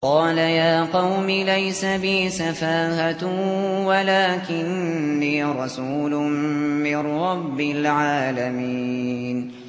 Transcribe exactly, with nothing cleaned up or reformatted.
قال يا قوم ليس بي سفاهة ولكني رسول من رب العالمين